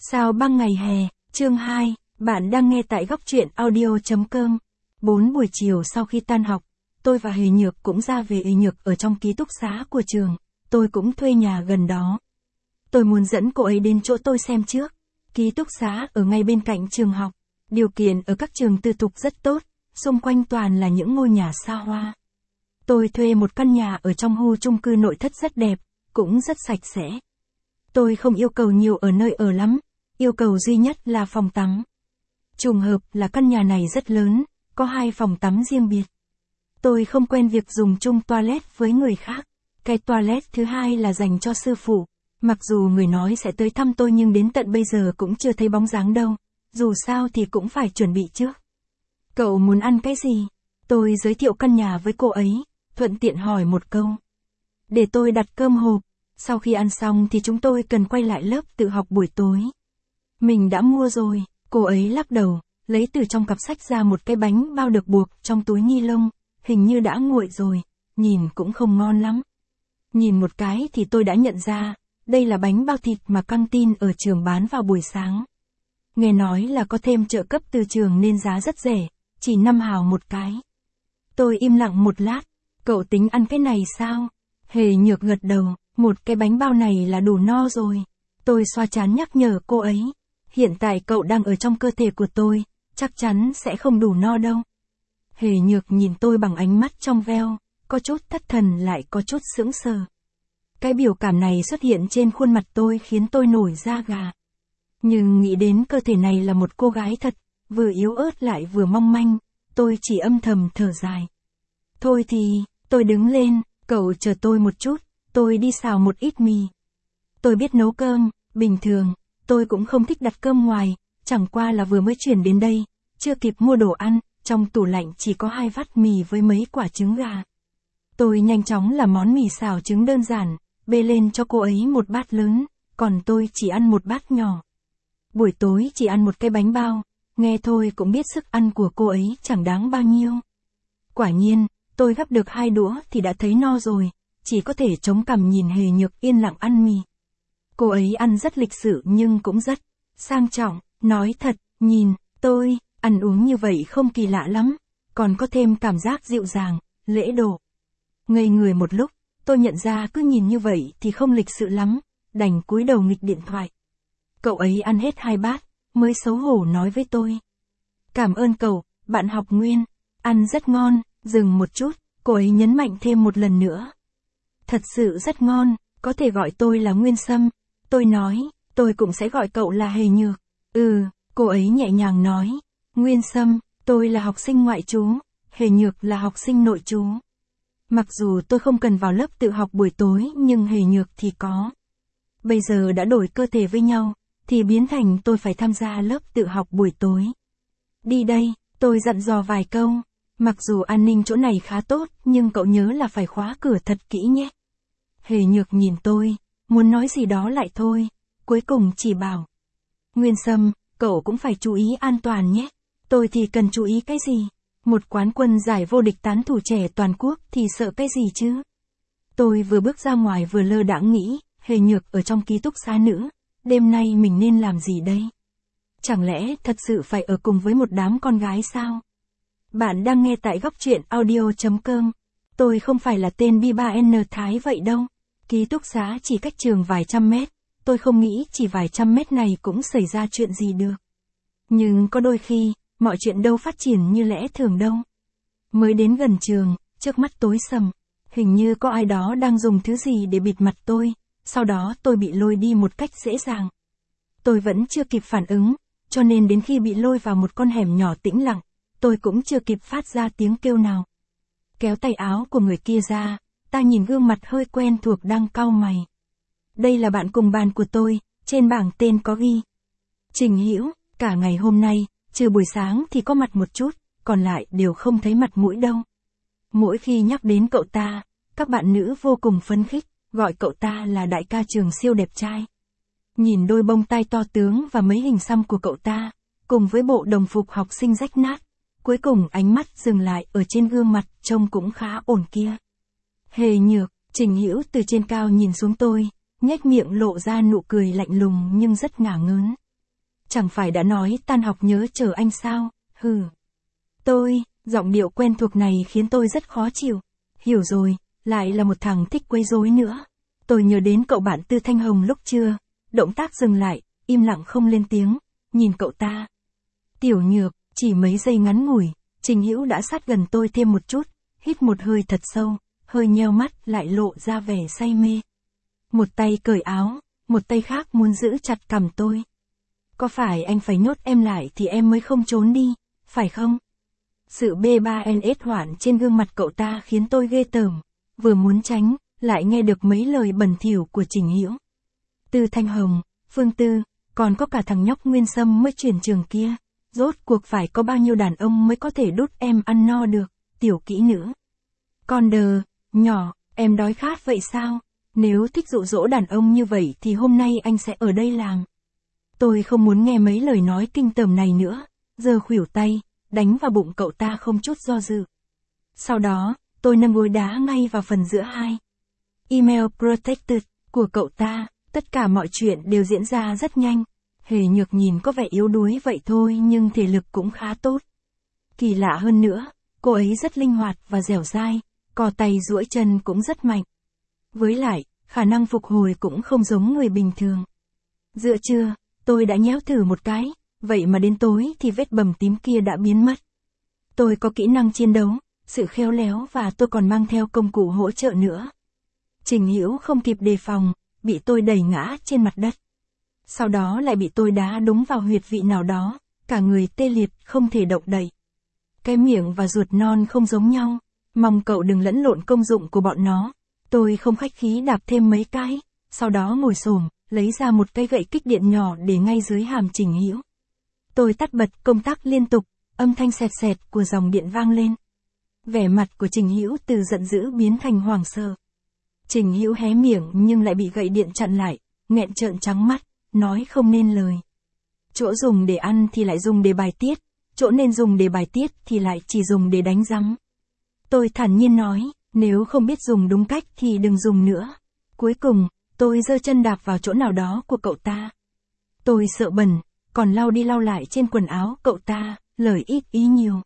Sao băng ngày hè, chương 2, bạn đang nghe tại góc truyện audio.com. 4 buổi chiều sau khi tan học, tôi và Hề Nhược cũng ra về. Hề Nhược ở trong ký túc xá của trường, tôi cũng thuê nhà gần đó. Tôi muốn dẫn cô ấy đến chỗ tôi xem trước. Ký túc xá ở ngay bên cạnh trường học. Điều kiện ở các trường tư thục rất tốt, xung quanh toàn là những ngôi nhà xa hoa. Tôi thuê một căn nhà ở trong khu chung cư nội thất rất đẹp, cũng rất sạch sẽ. Tôi không yêu cầu nhiều ở nơi ở lắm, yêu cầu duy nhất là phòng tắm. Trùng hợp là căn nhà này rất lớn, có 2 phòng tắm riêng biệt. Tôi không quen việc dùng chung toilet với người khác. Cái toilet thứ hai là dành cho sư phụ. Mặc dù người nói sẽ tới thăm tôi nhưng đến tận bây giờ cũng chưa thấy bóng dáng đâu. Dù sao thì cũng phải chuẩn bị trước. Cậu muốn ăn cái gì? Tôi giới thiệu căn nhà với cô ấy, thuận tiện hỏi một câu. Để tôi đặt cơm hộp. Sau khi ăn xong thì chúng tôi cần quay lại lớp tự học buổi tối. Mình đã mua rồi, cô ấy lắc đầu, lấy từ trong cặp sách ra một cái bánh bao được buộc trong túi ni lông, hình như đã nguội rồi, nhìn cũng không ngon lắm. Nhìn một cái thì tôi đã nhận ra, đây là bánh bao thịt mà căng tin ở trường bán vào buổi sáng. Nghe nói là có thêm trợ cấp từ trường nên giá rất rẻ, chỉ 5 hào một cái. Tôi im lặng một lát, cậu tính ăn cái này sao? Hề Nhược gật đầu, một cái bánh bao này là đủ no rồi. Tôi xoa trán nhắc nhở cô ấy. Hiện tại cậu đang ở trong cơ thể của tôi, chắc chắn sẽ không đủ no đâu. Hề Nhược nhìn tôi bằng ánh mắt trong veo, có chút thất thần lại có chút sững sờ. Cái biểu cảm này xuất hiện trên khuôn mặt tôi khiến tôi nổi da gà. Nhưng nghĩ đến cơ thể này là một cô gái thật, vừa yếu ớt lại vừa mong manh, tôi chỉ âm thầm thở dài. Thôi thì, tôi đứng lên, cậu chờ tôi một chút, tôi đi xào một ít mì. Tôi biết nấu cơm, bình thường, tôi cũng không thích đặt cơm ngoài, chẳng qua là vừa mới chuyển đến đây, chưa kịp mua đồ ăn, trong tủ lạnh chỉ có 2 vắt mì với mấy quả trứng gà. Tôi nhanh chóng làm món mì xào trứng đơn giản, bê lên cho cô ấy một bát lớn, còn tôi chỉ ăn một bát nhỏ. Buổi tối chỉ ăn một cái bánh bao, nghe thôi cũng biết sức ăn của cô ấy chẳng đáng bao nhiêu. Quả nhiên, tôi gắp được 2 đũa thì đã thấy no rồi, chỉ có thể chống cằm nhìn Hề Nhược yên lặng ăn mì. Cô ấy ăn rất lịch sự nhưng cũng rất sang trọng, nói thật, nhìn, tôi, ăn uống như vậy không kỳ lạ lắm, còn có thêm cảm giác dịu dàng, lễ độ. Ngây người một lúc, tôi nhận ra cứ nhìn như vậy thì không lịch sự lắm, đành cúi đầu nghịch điện thoại. Cậu ấy ăn hết 2 bát, mới xấu hổ nói với tôi. Cảm ơn cậu, bạn học Nguyên, ăn rất ngon, dừng một chút, cô ấy nhấn mạnh thêm một lần nữa. Thật sự rất ngon, có thể gọi tôi là Nguyên Sâm. Tôi nói, tôi cũng sẽ gọi cậu là Hề Nhược. Cô ấy nhẹ nhàng nói. Nguyên Sâm, tôi là học sinh ngoại trú, Hề Nhược là học sinh nội trú. Mặc dù tôi không cần vào lớp tự học buổi tối nhưng Hề Nhược thì có. Bây giờ đã đổi cơ thể với nhau, thì biến thành tôi phải tham gia lớp tự học buổi tối. Đi đây, tôi dặn dò vài câu. Mặc dù an ninh chỗ này khá tốt nhưng cậu nhớ là phải khóa cửa thật kỹ nhé. Hề Nhược nhìn tôi, muốn nói gì đó lại thôi, cuối cùng chỉ bảo. Nguyên Sâm, cậu cũng phải chú ý an toàn nhé. Tôi thì cần chú ý cái gì? Một quán quân giải vô địch tán thủ trẻ toàn quốc thì sợ cái gì chứ? Tôi vừa bước ra ngoài vừa lơ đãng nghĩ, Hề Nhược ở trong ký túc xá nữ, đêm nay mình nên làm gì đây? Chẳng lẽ thật sự phải ở cùng với một đám con gái sao? Bạn đang nghe tại góc truyện audio.com. Tôi không phải là tên B3N Thái vậy đâu. Ký túc xá chỉ cách trường vài trăm mét, tôi không nghĩ chỉ vài trăm mét này cũng xảy ra chuyện gì được. Nhưng có đôi khi, mọi chuyện đâu phát triển như lẽ thường đâu. Mới đến gần trường, trước mắt tối sầm, hình như có ai đó đang dùng thứ gì để bịt mặt tôi, sau đó tôi bị lôi đi một cách dễ dàng. Tôi vẫn chưa kịp phản ứng, cho nên đến khi bị lôi vào một con hẻm nhỏ tĩnh lặng, tôi cũng chưa kịp phát ra tiếng kêu nào. Kéo tay áo của người kia ra, ta nhìn gương mặt hơi quen thuộc đang cau mày. Đây là bạn cùng bàn của tôi, trên bảng tên có ghi. Trình Hữu, cả ngày hôm nay, trừ buổi sáng thì có mặt một chút, còn lại đều không thấy mặt mũi đâu. Mỗi khi nhắc đến cậu ta, các bạn nữ vô cùng phấn khích, gọi cậu ta là đại ca trường siêu đẹp trai. Nhìn đôi bông tai to tướng và mấy hình xăm của cậu ta, cùng với bộ đồng phục học sinh rách nát, cuối cùng ánh mắt dừng lại ở trên gương mặt trông cũng khá ổn kia. Hề Nhược, Trình Hữu từ trên cao nhìn xuống tôi, nhếch miệng lộ ra nụ cười lạnh lùng nhưng rất ngả ngớn. Chẳng phải đã nói tan học nhớ chờ anh sao, hừ. Giọng điệu quen thuộc này khiến tôi rất khó chịu. Hiểu rồi, lại là một thằng thích quấy rối nữa. Tôi nhớ đến cậu bạn Tư Thanh Hồng lúc trưa, động tác dừng lại, im lặng không lên tiếng, nhìn cậu ta. Tiểu Nhược, chỉ mấy giây ngắn ngủi, Trình Hữu đã sát gần tôi thêm một chút, hít một hơi thật sâu, hơi nheo mắt lại lộ ra vẻ say mê. Một tay cởi áo, một tay khác muốn giữ chặt cằm tôi. Có phải anh phải nhốt em lại thì em mới không trốn đi, phải không? Sự B3NS hoạn trên gương mặt cậu ta khiến tôi ghê tởm, vừa muốn tránh, lại nghe được mấy lời bẩn thỉu của Trình Hữu. Tư Thanh Hồng, Phương Tư, còn có cả thằng nhóc Nguyên Sâm mới chuyển trường kia, rốt cuộc phải có bao nhiêu đàn ông mới có thể đút em ăn no được, tiểu kỹ nữ. Con đờ, nhỏ, em đói khát vậy sao? Nếu thích dụ dỗ đàn ông như vậy thì hôm nay anh sẽ ở đây làm. Tôi không muốn nghe mấy lời nói kinh tởm này nữa, giơ khuỷu tay, đánh vào bụng cậu ta không chút do dự. Sau đó, tôi nâng gối đá ngay vào phần giữa hai. Email protected của cậu ta, tất cả mọi chuyện đều diễn ra rất nhanh. Hề Nhược nhìn có vẻ yếu đuối vậy thôi nhưng thể lực cũng khá tốt. Kỳ lạ hơn nữa, cô ấy rất linh hoạt và dẻo dai, cò tay duỗi chân cũng rất mạnh. Với lại, khả năng phục hồi cũng không giống người bình thường. Giữa trưa, tôi đã nhéo thử một cái, vậy mà đến tối thì vết bầm tím kia đã biến mất. Tôi có kỹ năng chiến đấu, sự khéo léo và tôi còn mang theo công cụ hỗ trợ nữa. Trình Hữu không kịp đề phòng, bị tôi đẩy ngã trên mặt đất. Sau đó lại bị tôi đá đúng vào huyệt vị nào đó, cả người tê liệt không thể động đậy. Cái miệng và ruột non không giống nhau, mong cậu đừng lẫn lộn công dụng của bọn nó. Tôi không khách khí đạp thêm mấy cái, sau đó ngồi xổm, lấy ra một cây gậy kích điện nhỏ để ngay dưới hàm Trình Hữu. Tôi tắt bật công tắc liên tục, âm thanh xẹt xẹt của dòng điện vang lên. Vẻ mặt của Trình Hữu từ giận dữ biến thành hoảng sợ. Trình Hữu hé miệng nhưng lại bị gậy điện chặn lại, nghẹn trợn trắng mắt, nói không nên lời. Chỗ dùng để ăn thì lại dùng để bài tiết, chỗ nên dùng để bài tiết thì lại chỉ dùng để đánh rắm. Tôi thản nhiên nói, nếu không biết dùng đúng cách thì đừng dùng nữa. Cuối cùng, tôi giơ chân đạp vào chỗ nào đó của cậu ta. Tôi sợ bẩn, còn lau đi lau lại trên quần áo cậu ta, lời ít ý nhiều.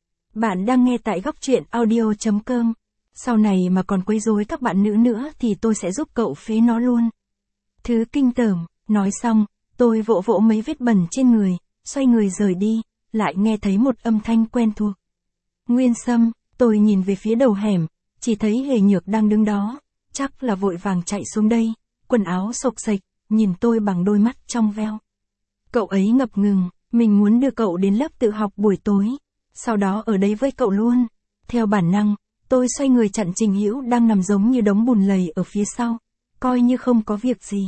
Bạn đang nghe tại góc truyện audio.com. Sau này mà còn quấy rối các bạn nữ nữa thì tôi sẽ giúp cậu phế nó luôn. Thứ kinh tởm, nói xong, tôi vỗ vỗ mấy vết bẩn trên người, xoay người rời đi, lại nghe thấy một âm thanh quen thuộc. Nguyên Sâm, tôi nhìn về phía đầu hẻm, chỉ thấy Hề Nhược đang đứng đó, chắc là vội vàng chạy xuống đây, quần áo xộc xệch, nhìn tôi bằng đôi mắt trong veo. Cậu ấy ngập ngừng, mình muốn đưa cậu đến lớp tự học buổi tối, sau đó ở đấy với cậu luôn. Theo bản năng, tôi xoay người chặn Trình Hữu đang nằm giống như đống bùn lầy ở phía sau, coi như không có việc gì.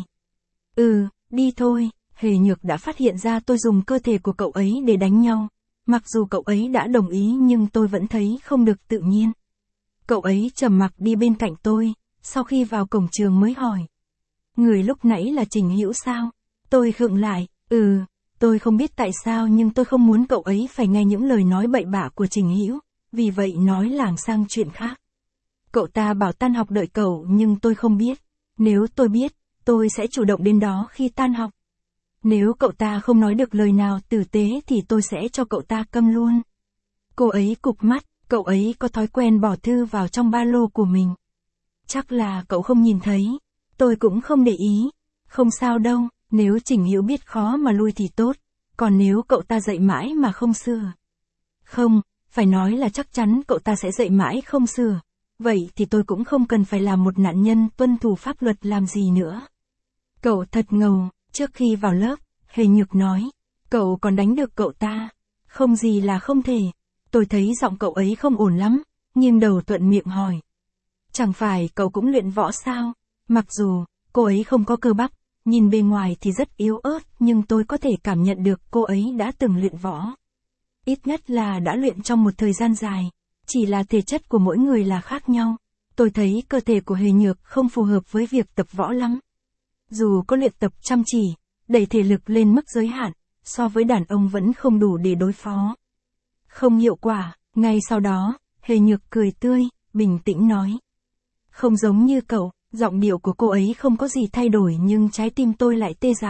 Đi thôi, Hề Nhược đã phát hiện ra tôi dùng cơ thể của cậu ấy để đánh nhau. Mặc dù cậu ấy đã đồng ý nhưng tôi vẫn thấy không được tự nhiên. Cậu ấy trầm mặc đi bên cạnh tôi, sau khi vào cổng trường mới hỏi. Người lúc nãy là Trình Hữu sao? Tôi khựng lại, tôi không biết tại sao nhưng tôi không muốn cậu ấy phải nghe những lời nói bậy bạ của Trình Hữu, vì vậy nói lảng sang chuyện khác. Cậu ta bảo tan học đợi cậu nhưng tôi không biết. Nếu tôi biết, tôi sẽ chủ động đến đó khi tan học. Nếu cậu ta không nói được lời nào tử tế thì tôi sẽ cho cậu ta câm luôn. Cô ấy cụp mắt, cậu ấy có thói quen bỏ thư vào trong ba lô của mình. Chắc là cậu không nhìn thấy. Tôi cũng không để ý. Không sao đâu, nếu Trình Hữu biết khó mà lui thì tốt. Còn nếu cậu ta dạy mãi mà không sửa. Không, phải nói là chắc chắn cậu ta sẽ dạy mãi không sửa. Vậy thì tôi cũng không cần phải làm một nạn nhân tuân thủ pháp luật làm gì nữa. Cậu thật ngầu. Trước khi vào lớp, Hề Nhược nói, cậu còn đánh được cậu ta. Không gì là không thể. Tôi thấy giọng cậu ấy không ổn lắm, nghiêng đầu thuận miệng hỏi. Chẳng phải cậu cũng luyện võ sao? Mặc dù, cô ấy không có cơ bắp, nhìn bề ngoài thì rất yếu ớt nhưng tôi có thể cảm nhận được cô ấy đã từng luyện võ. Ít nhất là đã luyện trong một thời gian dài, chỉ là thể chất của mỗi người là khác nhau. Tôi thấy cơ thể của Hề Nhược không phù hợp với việc tập võ lắm. Dù có luyện tập chăm chỉ, đẩy thể lực lên mức giới hạn, so với đàn ông vẫn không đủ để đối phó. Không hiệu quả, ngay sau đó, Hề Nhược cười tươi, bình tĩnh nói. Không giống như cậu, giọng điệu của cô ấy không có gì thay đổi nhưng trái tim tôi lại tê dại.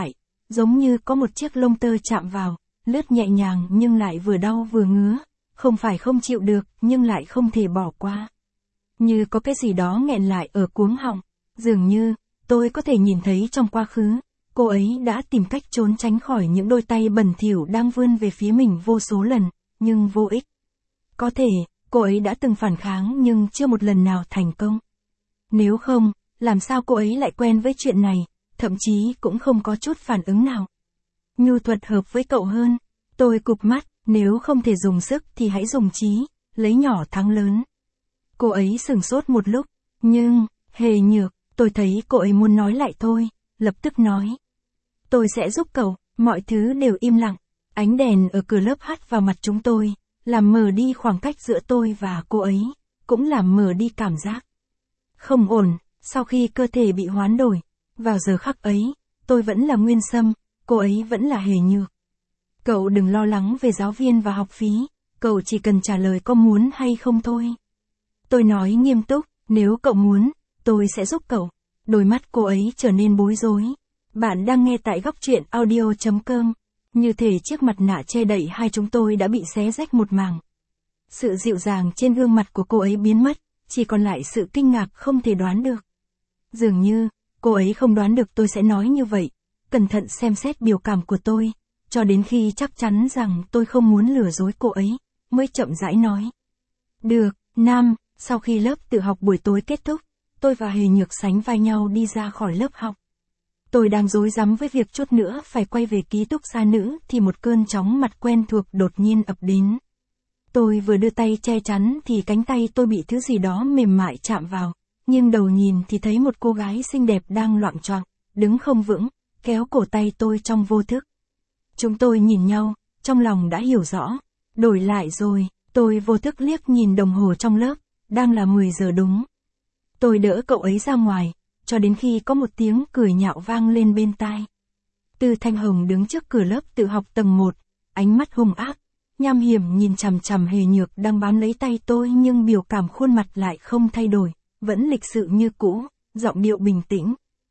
giống như có một chiếc lông tơ chạm vào, lướt nhẹ nhàng nhưng lại vừa đau vừa ngứa, không phải không chịu được nhưng lại không thể bỏ qua. Như có cái gì đó nghẹn lại ở cuống họng, dường như, tôi có thể nhìn thấy trong quá khứ, cô ấy đã tìm cách trốn tránh khỏi những đôi tay bẩn thỉu đang vươn về phía mình vô số lần, nhưng vô ích. Có thể, cô ấy đã từng phản kháng nhưng chưa một lần nào thành công. Nếu không, làm sao cô ấy lại quen với chuyện này, thậm chí cũng không có chút phản ứng nào. Nhu thuật hợp với cậu hơn. Tôi cụp mắt, nếu không thể dùng sức thì hãy dùng trí, lấy nhỏ thắng lớn. Cô ấy sửng sốt một lúc, nhưng, Hề Nhược, tôi thấy cô ấy muốn nói lại thôi, lập tức nói. Tôi sẽ giúp cậu, mọi thứ đều im lặng, ánh đèn ở cửa lớp hắt vào mặt chúng tôi, làm mờ đi khoảng cách giữa tôi và cô ấy, cũng làm mờ đi cảm giác. Không ổn, sau khi cơ thể bị hoán đổi, vào giờ khắc ấy, tôi vẫn là Nguyên Sâm, cô ấy vẫn là Hề Nhược. Cậu đừng lo lắng về giáo viên và học phí, cậu chỉ cần trả lời có muốn hay không thôi. Tôi nói nghiêm túc, nếu cậu muốn, tôi sẽ giúp cậu. Đôi mắt cô ấy trở nên bối rối. Bạn đang nghe tại góc truyện audio.com. Như thể chiếc mặt nạ che đậy hai chúng tôi đã bị xé rách một mảng. Sự dịu dàng trên gương mặt của cô ấy biến mất, chỉ còn lại sự kinh ngạc không thể đoán được. Dường như, cô ấy không đoán được tôi sẽ nói như vậy, cẩn thận xem xét biểu cảm của tôi, cho đến khi chắc chắn rằng tôi không muốn lừa dối cô ấy, mới chậm rãi nói. Được, Nam, sau khi lớp tự học buổi tối kết thúc, tôi và Hề Nhược sánh vai nhau đi ra khỏi lớp học. Tôi đang rối rắm với việc chút nữa phải quay về ký túc xá nữ thì một cơn chóng mặt quen thuộc đột nhiên ập đến. Tôi vừa đưa tay che chắn thì cánh tay tôi bị thứ gì đó mềm mại chạm vào, nhưng đầu nhìn thì thấy một cô gái xinh đẹp đang loạng choạng, đứng không vững, kéo cổ tay tôi trong vô thức. Chúng tôi nhìn nhau, trong lòng đã hiểu rõ. Đổi lại rồi, tôi vô thức liếc nhìn đồng hồ trong lớp, đang là 10 giờ đúng. Tôi đỡ cậu ấy ra ngoài, cho đến khi có một tiếng cười nhạo vang lên bên tai. Tư Thanh Hồng đứng trước cửa lớp tự học tầng 1, ánh mắt hung ác, nham hiểm nhìn chằm chằm Hề Nhược đang bám lấy tay tôi nhưng biểu cảm khuôn mặt lại không thay đổi, vẫn lịch sự như cũ, giọng điệu bình tĩnh.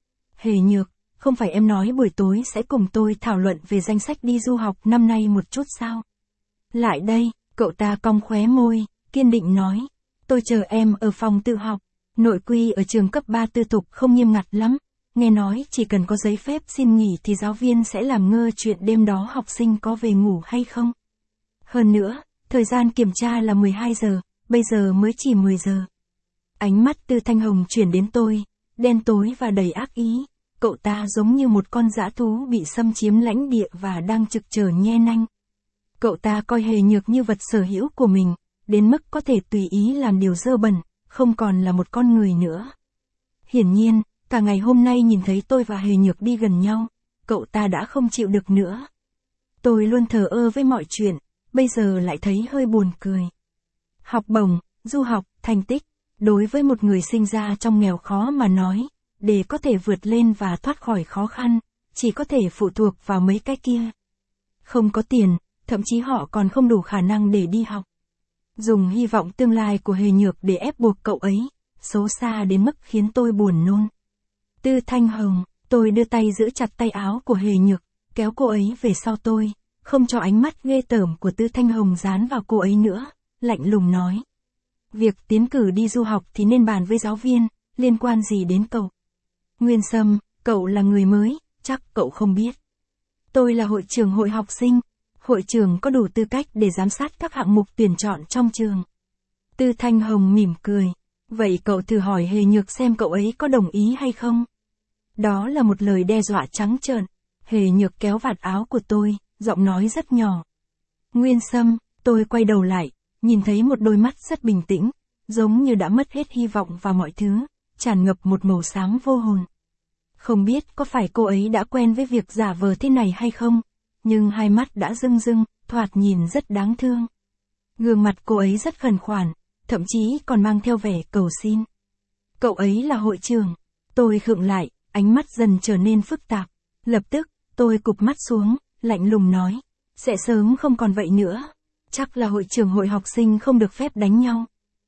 Hề Nhược, không phải em nói buổi tối sẽ cùng tôi thảo luận về danh sách đi du học năm nay một chút sao? Lại đây, cậu ta cong khóe môi, kiên định nói. Tôi chờ em ở phòng tự học. Nội quy ở trường cấp 3 tư thục không nghiêm ngặt lắm. Nghe nói chỉ cần có giấy phép xin nghỉ thì giáo viên sẽ làm ngơ chuyện đêm đó học sinh có về ngủ hay không. Hơn nữa, thời gian kiểm tra là 12 giờ, bây giờ mới chỉ 10 giờ. Ánh mắt Tư Thanh Hồng chuyển đến tôi, đen tối và đầy ác ý. Cậu ta giống như một con dã thú bị xâm chiếm lãnh địa và đang trực chờ nhe nanh. Cậu ta coi Hề Nhược như vật sở hữu của mình, đến mức có thể tùy ý làm điều dơ bẩn, không còn là một con người nữa. Hiển nhiên, cả ngày hôm nay nhìn thấy tôi và Hề Nhược đi gần nhau, cậu ta đã không chịu được nữa. Tôi luôn thờ ơ với mọi chuyện, bây giờ lại thấy hơi buồn cười. Học bổng, du học, thành tích, đối với một người sinh ra trong nghèo khó mà nói, để có thể vượt lên và thoát khỏi khó khăn, chỉ có thể phụ thuộc vào mấy cái kia. Không có tiền, thậm chí họ còn không đủ khả năng để đi học. Dùng hy vọng tương lai của Hề Nhược để ép buộc cậu ấy, xấu xa đến mức khiến tôi buồn nôn. Tư Thanh Hồng, tôi đưa tay giữ chặt tay áo của Hề Nhược, kéo cô ấy về sau tôi, không cho ánh mắt ghê tởm của Tư Thanh Hồng dán vào cô ấy nữa, lạnh lùng nói. Việc tiến cử đi du học thì nên bàn với giáo viên, liên quan gì đến cậu? Nguyên Sâm, cậu là người mới, chắc cậu không biết. Tôi là hội trưởng hội học sinh, hội trưởng có đủ tư cách để giám sát các hạng mục tuyển chọn trong trường. Tư Thanh Hồng mỉm cười, vậy cậu thử hỏi Hề Nhược xem cậu ấy có đồng ý hay không? Đó là một lời đe dọa trắng trợn. Hề Nhược kéo vạt áo của tôi, giọng nói rất nhỏ. Nguyên Sâm, tôi quay đầu lại, nhìn thấy một đôi mắt rất bình tĩnh, giống như đã mất hết hy vọng vào mọi thứ, tràn ngập một màu xám vô hồn. Không biết có phải cô ấy đã quen với việc giả vờ thế này hay không, nhưng hai mắt đã rưng rưng, thoạt nhìn rất đáng thương. Gương mặt cô ấy rất khẩn khoản, thậm chí còn mang theo vẻ cầu xin. Cậu ấy là hội trưởng. Tôi khựng lại, ánh mắt dần trở nên phức tạp. Lập tức, tôi cụp mắt xuống, lạnh lùng nói. Sẽ sớm không còn vậy nữa. Chắc là hội trưởng hội học sinh không được phép đánh nhau.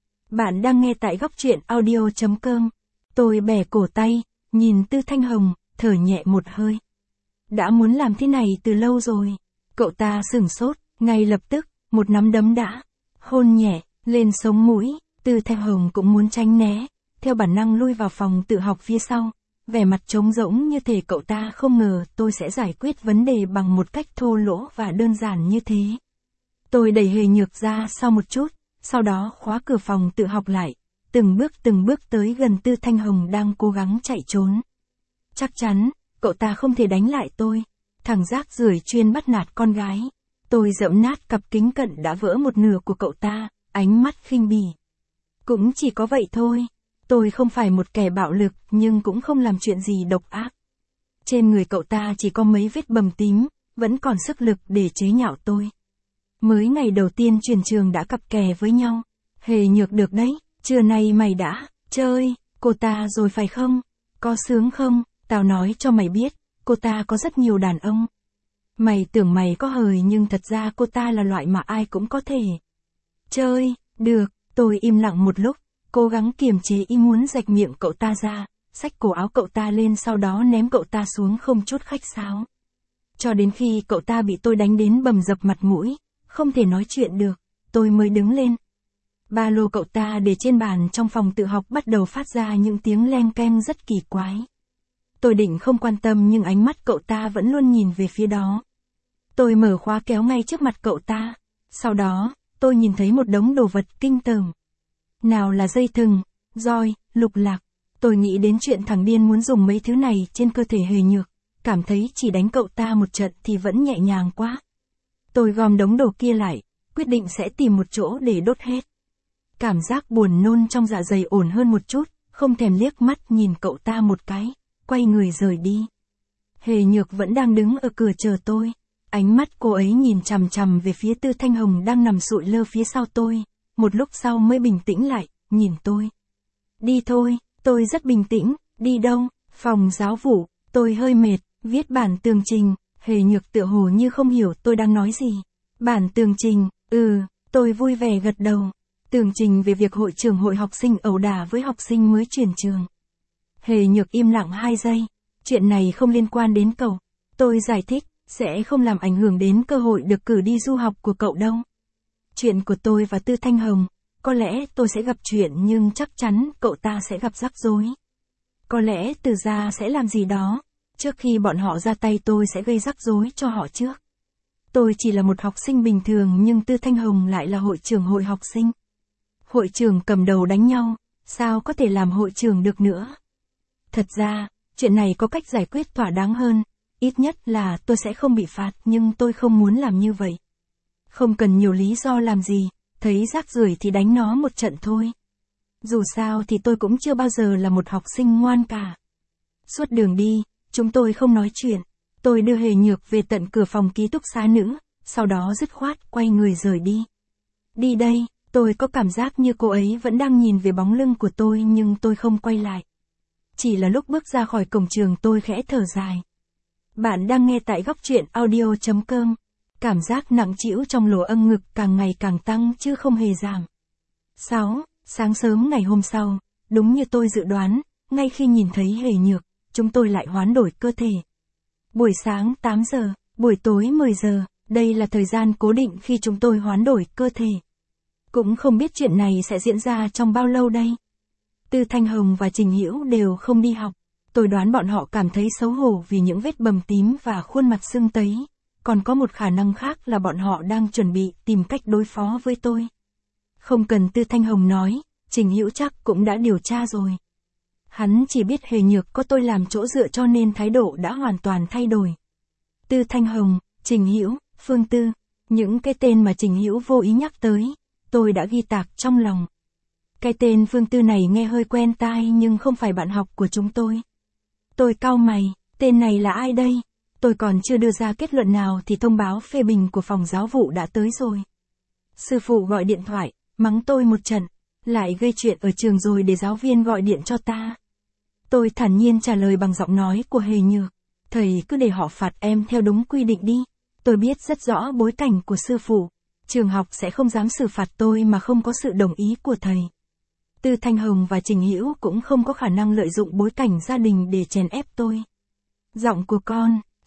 Bạn đang nghe tại góc truyện audio.com. Tôi bẻ cổ tay, nhìn Tư Thanh Hồng, thở nhẹ một hơi. đã muốn làm thế này từ lâu rồi. Cậu ta sửng sốt, ngay lập tức, một nắm đấm đã hôn nhẹ lên sống mũi. Tư Thanh Hồng cũng muốn tránh né, theo bản năng lui vào phòng tự học phía sau, vẻ mặt trống rỗng như thể cậu ta không ngờ tôi sẽ giải quyết vấn đề bằng một cách thô lỗ và đơn giản như thế. Tôi đẩy Hề Nhược ra sau một chút, sau đó khóa cửa phòng tự học lại, từng bước tới gần Tư Thanh Hồng đang cố gắng chạy trốn. Chắc chắn, cậu ta không thể đánh lại tôi. Thằng rác rưởi chuyên bắt nạt con gái. Tôi giẫm nát cặp kính cận đã vỡ một nửa của cậu ta, ánh mắt khinh bỉ. Cũng chỉ có vậy thôi. Tôi không phải một kẻ bạo lực nhưng cũng không làm chuyện gì độc ác. Trên người cậu ta chỉ có mấy vết bầm tím, vẫn còn sức lực để chế nhạo tôi. Mới ngày đầu tiên chuyển trường đã cặp kè với nhau. Hề Nhược được đấy, trưa nay mày đã chơi cô ta rồi phải không? Có sướng không? Tao nói cho mày biết, cô ta có rất nhiều đàn ông. Mày tưởng mày có hời nhưng thật ra cô ta là loại mà ai cũng có thể chơi. Được, tôi im lặng một lúc, cố gắng kiềm chế ý muốn rạch miệng cậu ta ra, xách cổ áo cậu ta lên sau đó ném cậu ta xuống không chút khách sáo. Cho đến khi cậu ta bị tôi đánh đến bầm dập mặt mũi, không thể nói chuyện được, tôi mới đứng lên. Ba lô cậu ta để trên bàn trong phòng tự học bắt đầu phát ra những tiếng leng keng rất kỳ quái. Tôi định không quan tâm nhưng ánh mắt cậu ta vẫn luôn nhìn về phía đó. Tôi mở khóa kéo ngay trước mặt cậu ta. Sau đó, tôi nhìn thấy một đống đồ vật kinh tởm. Nào là dây thừng, roi, lục lạc. Tôi nghĩ đến chuyện thằng điên muốn dùng mấy thứ này trên cơ thể Hề Nhược. Cảm thấy chỉ đánh cậu ta một trận thì vẫn nhẹ nhàng quá. Tôi gom đống đồ kia lại, quyết định sẽ tìm một chỗ để đốt hết. Cảm giác buồn nôn trong dạ dày ổn hơn một chút, không thèm liếc mắt nhìn cậu ta một cái, quay người rời đi. Hề Nhược vẫn đang đứng ở cửa chờ tôi. Ánh mắt cô ấy nhìn chằm chằm về phía Tư Thanh Hồng đang nằm sụi lơ phía sau tôi. Một lúc sau mới bình tĩnh lại, nhìn tôi. Đi thôi, tôi rất bình tĩnh. Đi đâu? Phòng giáo vụ. Tôi hơi mệt, viết bản tường trình. Hề Nhược tựa hồ như không hiểu tôi đang nói gì. Bản tường trình, tôi vui vẻ gật đầu. Tường trình về việc hội trưởng hội học sinh ẩu đả với học sinh mới chuyển trường. Hề Nhược im lặng 2 giây. Chuyện này không liên quan đến cậu. Tôi giải thích, sẽ không làm ảnh hưởng đến cơ hội được cử đi du học của cậu đâu. Chuyện của tôi và Tư Thanh Hồng, có lẽ tôi sẽ gặp chuyện nhưng chắc chắn cậu ta sẽ gặp rắc rối. Có lẽ Từ gia sẽ làm gì đó. Trước khi bọn họ ra tay tôi sẽ gây rắc rối cho họ trước. Tôi chỉ là một học sinh bình thường nhưng Tư Thanh Hồng lại là hội trưởng hội học sinh. Hội trưởng cầm đầu đánh nhau, sao có thể làm hội trưởng được nữa? Thật ra, chuyện này có cách giải quyết thỏa đáng hơn. Ít nhất là tôi sẽ không bị phạt nhưng tôi không muốn làm như vậy. Không cần nhiều lý do làm gì, thấy rác rưởi thì đánh nó một trận thôi. Dù sao thì tôi cũng chưa bao giờ là một học sinh ngoan cả. Suốt đường đi, chúng tôi không nói chuyện. Tôi đưa Hề Nhược về tận cửa phòng ký túc xá nữ, sau đó dứt khoát quay người rời đi. Đi đây, tôi có cảm giác như cô ấy vẫn đang nhìn về bóng lưng của tôi nhưng tôi không quay lại. Chỉ là lúc bước ra khỏi cổng trường tôi khẽ thở dài. Bạn đang nghe tại góc truyện audio.com. Cảm giác nặng trĩu trong lỗ âng ngực càng ngày càng tăng chứ không hề giảm. 6. Sáng sớm ngày hôm sau, đúng như tôi dự đoán, ngay khi nhìn thấy Hề Nhược, chúng tôi lại hoán đổi cơ thể. Buổi sáng 8 giờ, buổi tối 10 giờ, đây là thời gian cố định khi chúng tôi hoán đổi cơ thể. Cũng không biết chuyện này sẽ diễn ra trong bao lâu đây. Tư Thanh Hồng và Trình Hữu đều không đi học. Tôi đoán bọn họ cảm thấy xấu hổ vì những vết bầm tím và khuôn mặt sưng tấy. Còn có một khả năng khác là bọn họ đang chuẩn bị tìm cách đối phó với tôi. Không cần Tư Thanh Hồng nói, Trình Hữu chắc cũng đã điều tra rồi. Hắn chỉ biết Hề Nhược có tôi làm chỗ dựa cho nên thái độ đã hoàn toàn thay đổi. Tư Thanh Hồng, Trình Hữu, Phương Tư, những cái tên mà Trình Hữu vô ý nhắc tới, tôi đã ghi tạc trong lòng. Cái tên Phương Tư này nghe hơi quen tai nhưng không phải bạn học của chúng tôi. Tôi cau mày, tên này là ai đây? Tôi còn chưa đưa ra kết luận nào thì thông báo phê bình của phòng giáo vụ đã tới rồi. Sư phụ gọi điện thoại, mắng tôi một trận, lại gây chuyện ở trường rồi để giáo viên gọi điện cho ta. Tôi thản nhiên trả lời bằng giọng nói của Hề Nhược, thầy cứ để họ phạt em theo đúng quy định đi. Tôi biết rất rõ bối cảnh của sư phụ, trường học sẽ không dám xử phạt tôi mà không có sự đồng ý của thầy. Tư Thanh Hồng và Trình Hữu cũng không có khả năng lợi dụng bối cảnh gia đình để chèn ép tôi. Giọng của con,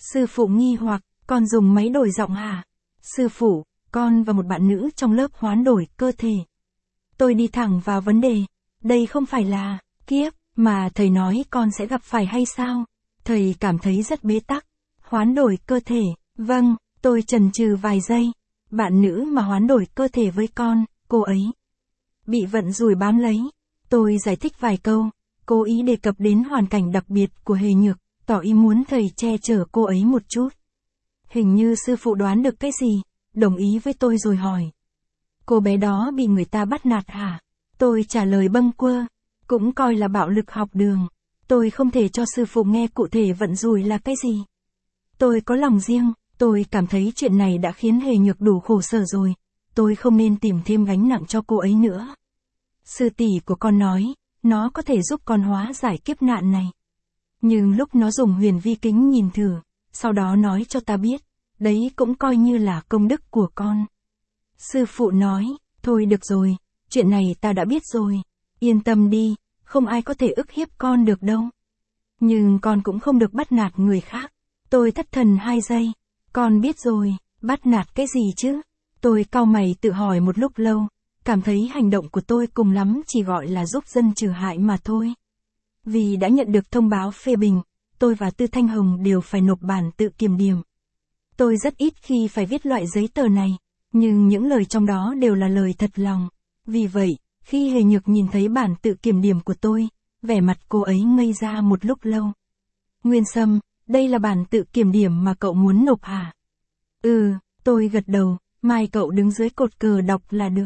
Sư phụ nghi hoặc, con dùng máy đổi giọng hả? Sư phụ, con và một bạn nữ trong lớp hoán đổi cơ thể. Tôi đi thẳng vào vấn đề. Đây không phải là kiếp mà thầy nói con sẽ gặp phải hay sao? Thầy cảm thấy rất bế tắc. Hoán đổi cơ thể, vâng, tôi chần chừ vài giây. Bạn nữ mà hoán đổi cơ thể với con, cô ấy bị vận rủi bám lấy. Tôi giải thích vài câu, cố ý đề cập đến hoàn cảnh đặc biệt của Hề Nhược, tỏ ý muốn thầy che chở cô ấy một chút. Hình như sư phụ đoán được cái gì, đồng ý với tôi rồi hỏi. Cô bé đó bị người ta bắt nạt hả? Tôi trả lời bâng quơ, cũng coi là bạo lực học đường. Tôi không thể cho sư phụ nghe cụ thể vận rủi là cái gì. Tôi có lòng riêng, tôi cảm thấy chuyện này đã khiến Hề Nhược đủ khổ sở rồi. Tôi không nên tìm thêm gánh nặng cho cô ấy nữa. Sư tỷ của con nói, nó có thể giúp con hóa giải kiếp nạn này. Nhưng lúc nó dùng huyền vi kính nhìn thử, sau đó nói cho ta biết, đấy cũng coi như là công đức của con. Sư phụ nói, thôi được rồi, chuyện này ta đã biết rồi, yên tâm đi, không ai có thể ức hiếp con được đâu. Nhưng con cũng không được bắt nạt người khác. Tôi thất thần 2 giây, con biết rồi, bắt nạt cái gì chứ? Tôi cau mày tự hỏi một lúc lâu, cảm thấy hành động của tôi cùng lắm chỉ gọi là giúp dân trừ hại mà thôi. Vì đã nhận được thông báo phê bình, tôi và Tư Thanh Hồng đều phải nộp bản tự kiểm điểm. Tôi rất ít khi phải viết loại giấy tờ này, nhưng những lời trong đó đều là lời thật lòng. Vì vậy, khi Hề Nhược nhìn thấy bản tự kiểm điểm của tôi, vẻ mặt cô ấy ngây ra một lúc lâu. Nguyên Sâm, đây là bản tự kiểm điểm mà cậu muốn nộp hả? Ừ, tôi gật đầu, mai cậu đứng dưới cột cờ đọc là được.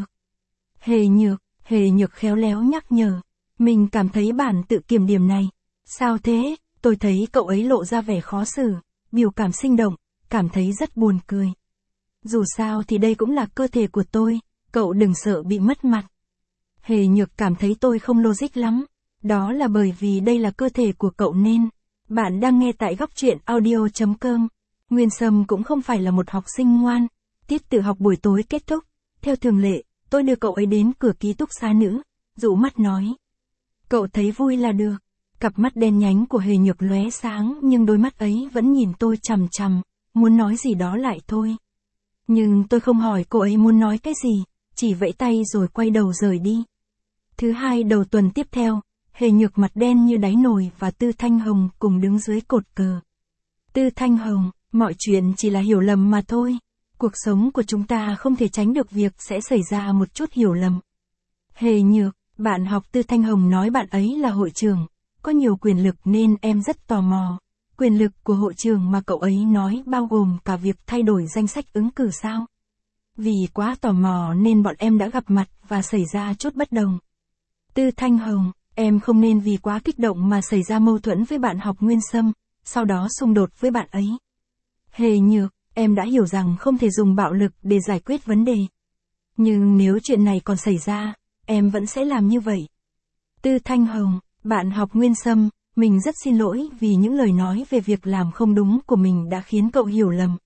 Hề Nhược khéo léo nhắc nhở. Mình cảm thấy bản tự kiểm điểm này. Sao thế? Tôi thấy cậu ấy lộ ra vẻ khó xử, biểu cảm sinh động, cảm thấy rất buồn cười. Dù sao thì đây cũng là cơ thể của tôi, cậu đừng sợ bị mất mặt. Hề Nhược cảm thấy tôi không logic lắm. Đó là bởi vì đây là cơ thể của cậu nên. Bạn đang nghe tại góc truyện audio.com. Nguyên Sâm cũng không phải là một học sinh ngoan. Tiết tự học buổi tối kết thúc. Theo thường lệ, tôi đưa cậu ấy đến cửa ký túc xá nữ, dụ mắt nói. Cậu thấy vui là được. Cặp mắt đen nhánh của Hề Nhược lóe sáng nhưng đôi mắt ấy vẫn nhìn tôi chằm chằm, muốn nói gì đó lại thôi. Nhưng tôi không hỏi cô ấy muốn nói cái gì, chỉ vẫy tay rồi quay đầu rời đi. Thứ hai đầu tuần tiếp theo, Hề Nhược mặt đen như đáy nồi và Tư Thanh Hồng cùng đứng dưới cột cờ. Tư Thanh Hồng, mọi chuyện chỉ là hiểu lầm mà thôi. Cuộc sống của chúng ta không thể tránh được việc sẽ xảy ra một chút hiểu lầm. Hề Nhược, bạn học Tư Thanh Hồng nói bạn ấy là hội trưởng, có nhiều quyền lực nên em rất tò mò. Quyền lực của hội trưởng mà cậu ấy nói bao gồm cả việc thay đổi danh sách ứng cử sao? Vì quá tò mò nên bọn em đã gặp mặt và xảy ra chút bất đồng. Tư Thanh Hồng, em không nên vì quá kích động mà xảy ra mâu thuẫn với bạn học Nguyên Sâm, sau đó xung đột với bạn ấy. Hề Nhược, em đã hiểu rằng không thể dùng bạo lực để giải quyết vấn đề. Nhưng nếu chuyện này còn xảy ra, em vẫn sẽ làm như vậy. Tư Thanh Hồng, bạn học Nguyên Sâm, mình rất xin lỗi vì những lời nói về việc làm không đúng của mình đã khiến cậu hiểu lầm.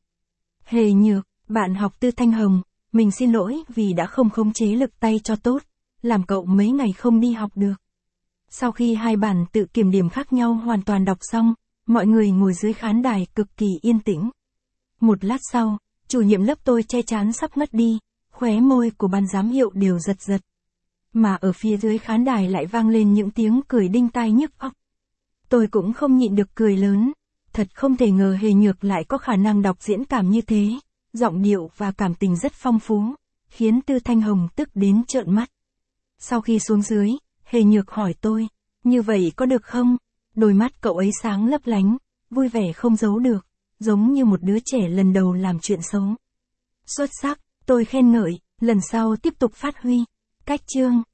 Hề Nhược, bạn học Tư Thanh Hồng, mình xin lỗi vì đã không khống chế lực tay cho tốt, làm cậu mấy ngày không đi học được. Sau khi hai bản tự kiểm điểm khác nhau hoàn toàn đọc xong, mọi người ngồi dưới khán đài cực kỳ yên tĩnh. Một lát sau, chủ nhiệm lớp tôi che trán sắp ngất đi, khóe môi của ban giám hiệu đều giật giật. Mà ở phía dưới khán đài lại vang lên những tiếng cười đinh tai nhức óc. Tôi cũng không nhịn được cười lớn, thật không thể ngờ Hề Nhược lại có khả năng đọc diễn cảm như thế, giọng điệu và cảm tình rất phong phú, khiến Tư Thanh Hồng tức đến trợn mắt. Sau khi xuống dưới, Hề Nhược hỏi tôi, như vậy có được không? Đôi mắt cậu ấy sáng lấp lánh, vui vẻ không giấu được, giống như một đứa trẻ lần đầu làm chuyện xấu. Xuất sắc, tôi khen ngợi, lần sau tiếp tục phát huy. Cách chương